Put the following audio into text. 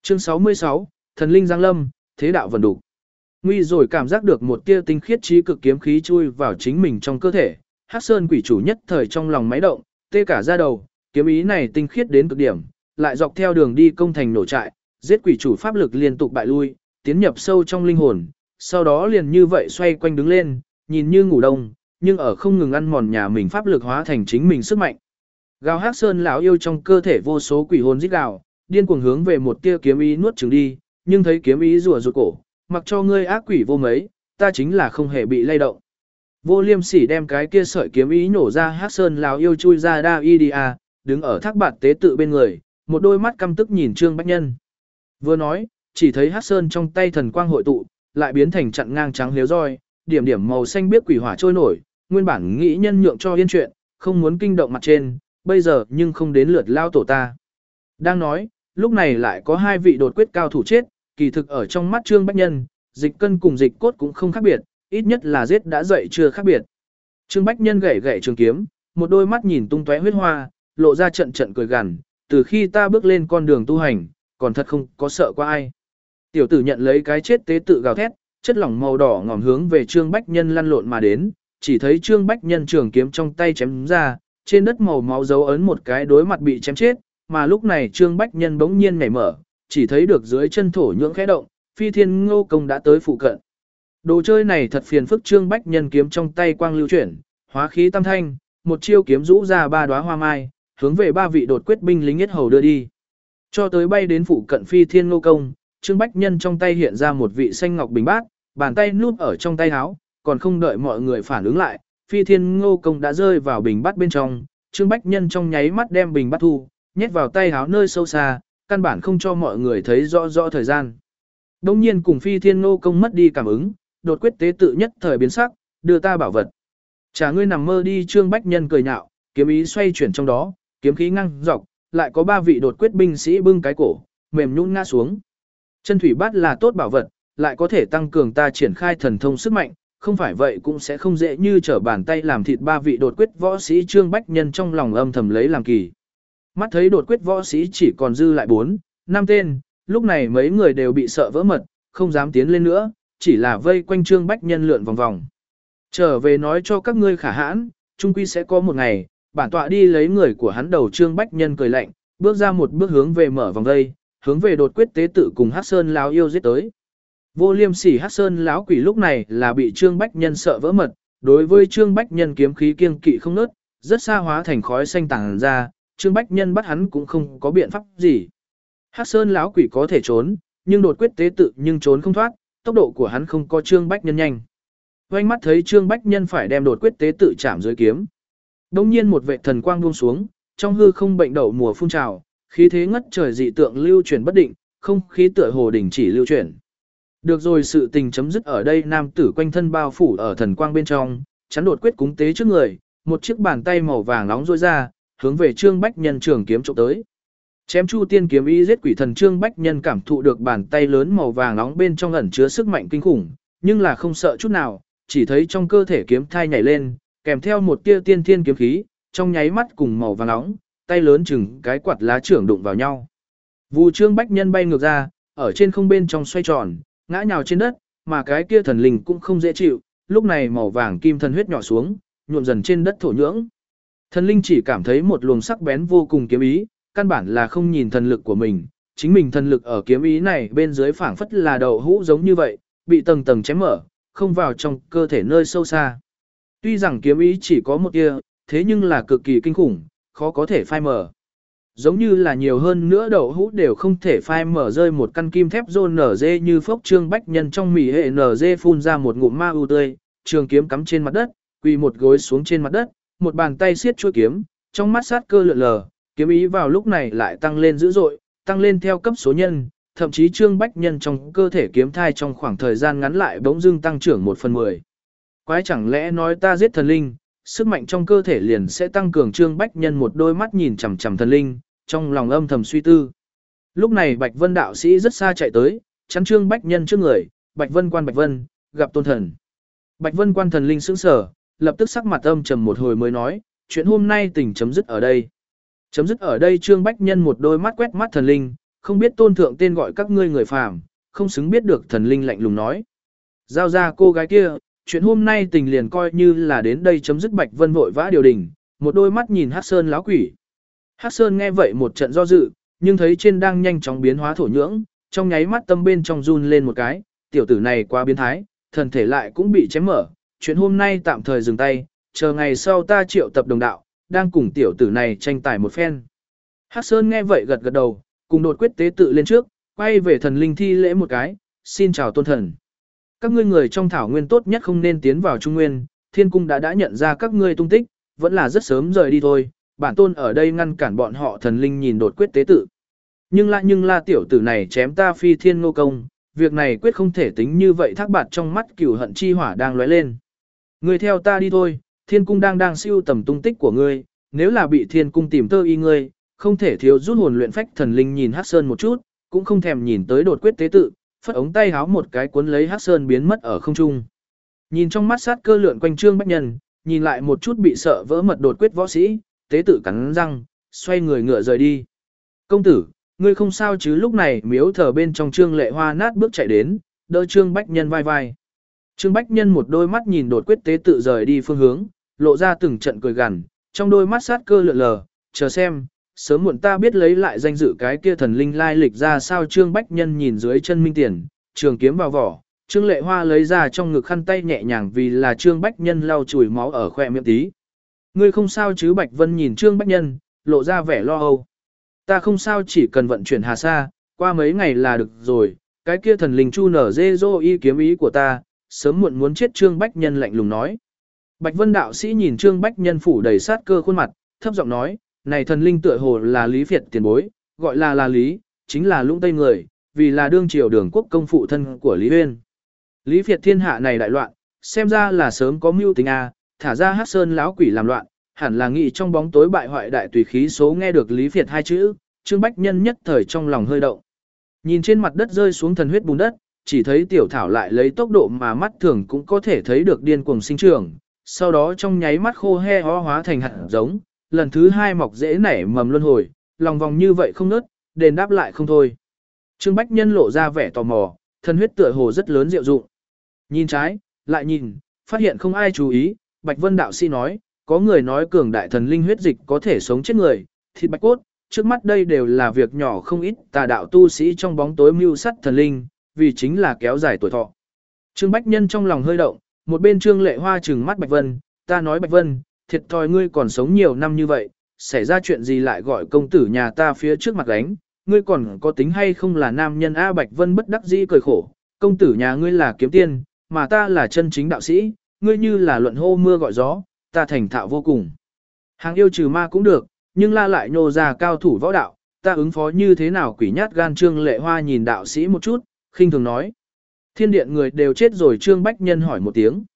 Chương 66, Thần linh giáng lâm, thế đạo vần đủ. Nguy rồi cảm giác được một tia tinh khiết trí cực kiếm khí chui vào chính mình trong cơ thể, Hắc Sơn quỷ chủ nhất thời trong lòng máy động, tê cả da đầu, kiếm ý này tinh khiết đến cực điểm, lại dọc theo đường đi công thành nổ trại, giết quỷ chủ pháp lực liên tục bại lui, tiến nhập sâu trong linh hồn, sau đó liền như vậy xoay quanh đứng lên, nhìn như ngủ đông, nhưng ở không ngừng ăn mòn nhà mình pháp lực hóa thành chính mình sức mạnh. Gào Hắc Sơn lão yêu trong cơ thể vô số quỷ hồn rít gào, điên cuồng hướng về một tia kiếm ý nuốt chửng đi, nhưng thấy kiếm ý rùa rụt cổ, mặc cho ngươi ác quỷ vô mấy, ta chính là không hề bị lay động. Vô Liêm Sỉ đem cái kia sợi kiếm ý nổ ra, Hắc Sơn lão yêu chui ra đa y đứng ở thác bạt tế tự bên người, một đôi mắt căm tức nhìn Trương Bách Nhân. Vừa nói, chỉ thấy Hắc Sơn trong tay thần quang hội tụ, lại biến thành chặn ngang trắng liếu roi, điểm điểm màu xanh biếc quỷ hỏa trôi nổi, nguyên bản nghĩ nhân nhượng cho yên chuyện, không muốn kinh động mặt trên, bây giờ nhưng không đến lượt lao tổ ta. Đang nói, lúc này lại có hai vị đột quyết cao thủ chết, kỳ thực ở trong mắt Trương Bách Nhân, Dịch Cân cùng Dịch Cốt cũng không khác biệt, ít nhất là giết đã dậy chưa khác biệt. Trương Bách Nhân gảy gảy trường kiếm, một đôi mắt nhìn tung tóe huyết hoa, lộ ra trận trận cười gằn, từ khi ta bước lên con đường tu hành, còn thật không có sợ qua ai. Tiểu tử nhận lấy cái chết tế tự gào thét, chất lỏng màu đỏ ngòm hướng về Trương Bách Nhân lăn lộn mà đến, chỉ thấy Trương Bách Nhân trường kiếm trong tay chém ra, trên đất màu máu dấu ấn một cái đối mặt bị chém chết, mà lúc này Trương Bách Nhân bỗng nhiên nhảy mở, chỉ thấy được dưới chân thổ nhưỡng khẽ động, Phi Thiên Ngô Công đã tới phụ cận. Đồ chơi này thật phiền phức, Trương Bách Nhân kiếm trong tay quang lưu chuyển, hóa khí tam thanh, một chiêu kiếm rũ ra ba đóa hoa mai, hướng về ba vị đột quyết binh lính yết hầu đưa đi. Cho tới bay đến phụ cận Phi Thiên Ngô Công, Trương Bách Nhân trong tay hiện ra một vị xanh ngọc bình bát, bàn tay núp ở trong tay áo, còn không đợi mọi người phản ứng lại, Phi Thiên Ngô Công đã rơi vào bình bát bên trong, Trương Bách Nhân trong nháy mắt đem bình bát thu, nhét vào tay áo nơi sâu xa, căn bản không cho mọi người thấy rõ rõ thời gian. Đông nhiên cùng Phi Thiên Ngô Công mất đi cảm ứng, đột quyết tế tự nhất thời biến sắc, đưa ta bảo vật. Chả ngươi nằm mơ đi, Trương Bách Nhân cười nhạo, kiếm ý xoay chuyển trong đó, kiếm khí ngăng dọc, lại có ba vị đột quyết binh sĩ bưng cái cổ, mềm nhũn ngã xuống. Chân thủy bát là tốt bảo vật, lại có thể tăng cường ta triển khai thần thông sức mạnh, không phải vậy cũng sẽ không dễ như trở bàn tay làm thịt ba vị đột quyết võ sĩ. Trương Bách Nhân trong lòng âm thầm lấy làm kỳ. Mắt thấy đột quyết võ sĩ chỉ còn dư lại 4, 5 tên, lúc này mấy người đều bị sợ vỡ mật, không dám tiến lên nữa, chỉ là vây quanh Trương Bách Nhân lượn vòng vòng. Trở về nói cho các ngươi khả hãn, chung quy sẽ có một ngày, bản tọa đi lấy người của hắn đầu. Trương Bách Nhân cười lạnh, bước ra một bước hướng về mở vòng vây, hướng về đột quyết tế tự cùng Hắc Sơn lão yêu giết tới. Vô Liêm Sỉ Hắc Sơn lão quỷ lúc này là bị Trương Bách Nhân sợ vỡ mật, đối với Trương Bách Nhân kiếm khí kiêng kỵ không nớt, rất xa hóa thành khói xanh tàng ra, Trương Bách Nhân bắt hắn cũng không có biện pháp gì. Hắc Sơn lão quỷ có thể trốn, nhưng đột quyết tế tự nhưng trốn không thoát, tốc độ của hắn không có Trương Bách Nhân nhanh. Oanh mắt thấy Trương Bách Nhân phải đem đột quyết tế tự chạm dưới kiếm. Đông nhiên một vệ thần quang buông xuống, trong hư không bệnh đậu mùa phun trào, khí thế ngất trời dị tượng lưu chuyển bất định, không khí tựa hồ đình chỉ lưu chuyển. Được rồi, sự tình chấm dứt ở đây. Nam tử quanh thân bao phủ ở thần quang bên trong, chắn đột quyết cúng tế trước người, một chiếc bàn tay màu vàng nóng rôi ra, hướng về Trương Bách Nhân trường kiếm chụp tới. Chém Chu Tiên kiếm ý giết quỷ thần. Trương Bách Nhân cảm thụ được bàn tay lớn màu vàng nóng bên trong ẩn chứa sức mạnh kinh khủng, nhưng là không sợ chút nào, chỉ thấy trong cơ thể kiếm thai nhảy lên, kèm theo một tia tiên thiên kiếm khí, trong nháy mắt cùng màu vàng nóng, tay lớn chừng cái quạt lá trưởng đụng vào nhau. Vù Trương Bách Nhân bay ngược ra, ở trên không bên trong xoay tròn, ngã nhào trên đất, mà cái kia thần linh cũng không dễ chịu, lúc này màu vàng kim thần huyết nhỏ xuống, nhuộm dần trên đất thổ nhưỡng. Thần linh chỉ cảm thấy một luồng sắc bén vô cùng kiếm ý, căn bản là không nhìn thần lực của mình, chính mình thần lực ở kiếm ý này bên dưới phảng phất là đậu hũ giống như vậy, bị tầng tầng chém mở, không vào trong cơ thể nơi sâu xa. Tuy rằng kiếm ý chỉ có một tia, thế nhưng là cực kỳ kinh khủng, khó có thể phai mở. Giống như là nhiều hơn nữa đậu hũ đều không thể phai mở, rơi một căn kim thép rôn nở dê như phốc. Trương Bách Nhân trong mỉ hệ nở dê phun ra một ngụm ma u tươi, trường kiếm cắm trên mặt đất, quỳ một gối xuống trên mặt đất, một bàn tay siết chuôi kiếm, trong mắt sát cơ lượn lờ, kiếm ý vào lúc này lại tăng lên dữ dội, tăng lên theo cấp số nhân, thậm chí Trương Bách Nhân trong cơ thể kiếm thai trong khoảng thời gian ngắn lại bỗng dưng tăng trưởng 1/10. Quái chẳng lẽ nói ta giết thần linh, sức mạnh trong cơ thể liền sẽ tăng cường? Trương Bách Nhân một đôi mắt nhìn chằm chằm thần linh, trong lòng âm thầm suy tư. Lúc này Bạch Vân đạo sĩ rất xa chạy tới, chắn Trương Bách Nhân trước người. Bạch Vân quan, Bạch Vân, gặp tôn thần. Bạch Vân quan thần linh sững sờ, lập tức sắc mặt âm trầm một hồi mới nói, chuyện hôm nay tình chấm dứt ở đây. Chấm dứt ở đây? Trương Bách Nhân một đôi mắt quét mắt thần linh, không biết tôn thượng tên gọi các ngươi người phàm, không xứng biết được thần linh lạnh lùng nói. Giao ra cô gái kia, chuyện hôm nay tình liền coi như là đến đây chấm dứt. Bạch Vân vội vã điều đình, một đôi mắt nhìn Hắc Sơn lão quỷ. Hắc Sơn nghe vậy một trận do dự, nhưng thấy trên đang nhanh chóng biến hóa thổ nhưỡng, trong nháy mắt tâm bên trong run lên một cái, tiểu tử này quá biến thái, thần thể lại cũng bị chém mở, chuyện hôm nay tạm thời dừng tay, chờ ngày sau ta triệu tập đồng đạo, đang cùng tiểu tử này tranh tài một phen. Hắc Sơn nghe vậy gật gật đầu, cùng đột quyết tế tự lên trước, quay về thần linh thi lễ một cái, xin chào tôn thần. Các ngươi người trong thảo nguyên tốt nhất không nên tiến vào Trung Nguyên, Thiên Cung đã nhận ra các ngươi tung tích, vẫn là rất sớm rời đi thôi, bản tôn ở đây ngăn cản bọn họ. Thần linh nhìn đột quyết tế tự. Nhưng la tiểu tử này chém ta Phi Thiên Ngô Công, việc này quyết không thể tính như vậy. Thác bạt trong mắt cửu hận chi hỏa đang lóe lên. Ngươi theo ta đi thôi, Thiên Cung đang siêu tầm tung tích của ngươi, nếu là bị Thiên Cung tìm tơ y ngươi, không thể thiếu rút hồn luyện phách. Thần linh nhìn Hắc Sơn một chút, cũng không thèm nhìn tới đột quyết tế tự, phất ống tay háo một cái cuốn lấy Hắc Sơn biến mất ở không trung. Nhìn trong mắt sát cơ lượn quanh Trương Bách Nhân, nhìn lại một chút bị sợ vỡ mật đột quyết võ sĩ, tế tự cắn răng, xoay người ngựa rời đi. Công tử, ngươi không sao chứ? Lúc này miếu thờ bên trong Trương Lệ Hoa nát bước chạy đến, đỡ Trương Bách Nhân vai vai. Trương Bách Nhân một đôi mắt nhìn đột quyết tế tự rời đi phương hướng, lộ ra từng trận cười gằn, trong đôi mắt sát cơ lượn lờ, chờ xem, sớm muộn ta biết lấy lại danh dự cái kia thần linh lai lịch ra sao. Trương Bách Nhân nhìn dưới chân minh tiền, trường kiếm vào vỏ, Trương Lệ Hoa lấy ra trong ngực khăn tay nhẹ nhàng vì là Trương Bách Nhân lau chùi máu ở khoe miệng tí. Ngươi không sao chứ? Bạch Vân nhìn Trương Bách Nhân, lộ ra vẻ lo âu. Ta không sao, chỉ cần vận chuyển hà sa, qua mấy ngày là được rồi, cái kia thần linh chu nở dê dô y kiếm ý của ta, sớm muộn muốn chết. Trương Bách Nhân lạnh lùng nói. Bạch Vân đạo sĩ nhìn Trương Bách Nhân phủ đầy sát cơ khuôn mặt, thấp giọng nói, này thần linh tựa hồ là Lý Việt tiền bối, gọi là Lý, chính là Lũng Tây người, vì là đương triều Đường Quốc công phụ thân của Lý Uyên. Lý Việt thiên hạ này đại loạn, xem ra là sớm có mưu tính a, thả ra Hắc Sơn lão quỷ làm loạn, hẳn là nghĩ trong bóng tối bại hoại đại tùy khí số. Nghe được Lý Việt hai chữ, Trương Bách Nhân nhất thời trong lòng hơi động. Nhìn trên mặt đất rơi xuống thần huyết bùn đất, chỉ thấy tiểu thảo lại lấy tốc độ mà mắt thường cũng có thể thấy được điên cuồng sinh trưởng, sau đó trong nháy mắt khô he ho hóa thành hạt giống, lần thứ hai mọc rễ nảy mầm luân hồi, lòng vòng như vậy không nớt, đền đáp lại không thôi. Trương Bách Nhân lộ ra vẻ tò mò, thần huyết tựa hồ rất lớn diệu dụng. Nhìn trái, lại nhìn, phát hiện không ai chú ý, Bạch Vân đạo sĩ nói, có người nói cường đại thần linh huyết dịch có thể sống chết người, thịt bạch cốt, trước mắt đây đều là việc nhỏ không ít. Tà đạo tu sĩ trong bóng tối mưu sát thần linh, vì chính là kéo dài tuổi thọ. Trương Bách Nhân trong lòng hơi động, một bên Trương Lệ Hoa trừng mắt Bạch Vân, ta nói Bạch Vân, thiệt thòi ngươi còn sống nhiều năm như vậy, xảy ra chuyện gì lại gọi công tử nhà ta phía trước mặt đánh, ngươi còn có tính hay không là nam nhân a? Bạch Vân bất đắc dĩ cười khổ, công tử nhà ngươi là kiếm tiên, mà ta là chân chính đạo sĩ, ngươi như là luận hô mưa gọi gió, ta thành thạo vô cùng. Hàng yêu trừ ma cũng được, nhưng la lại nhô ra cao thủ võ đạo, ta ứng phó như thế nào? Quỷ nhát gan Trương Lệ Hoa nhìn đạo sĩ một chút, khinh thường nói. Thiên điện người đều chết rồi. Trương Bách Nhân hỏi một tiếng.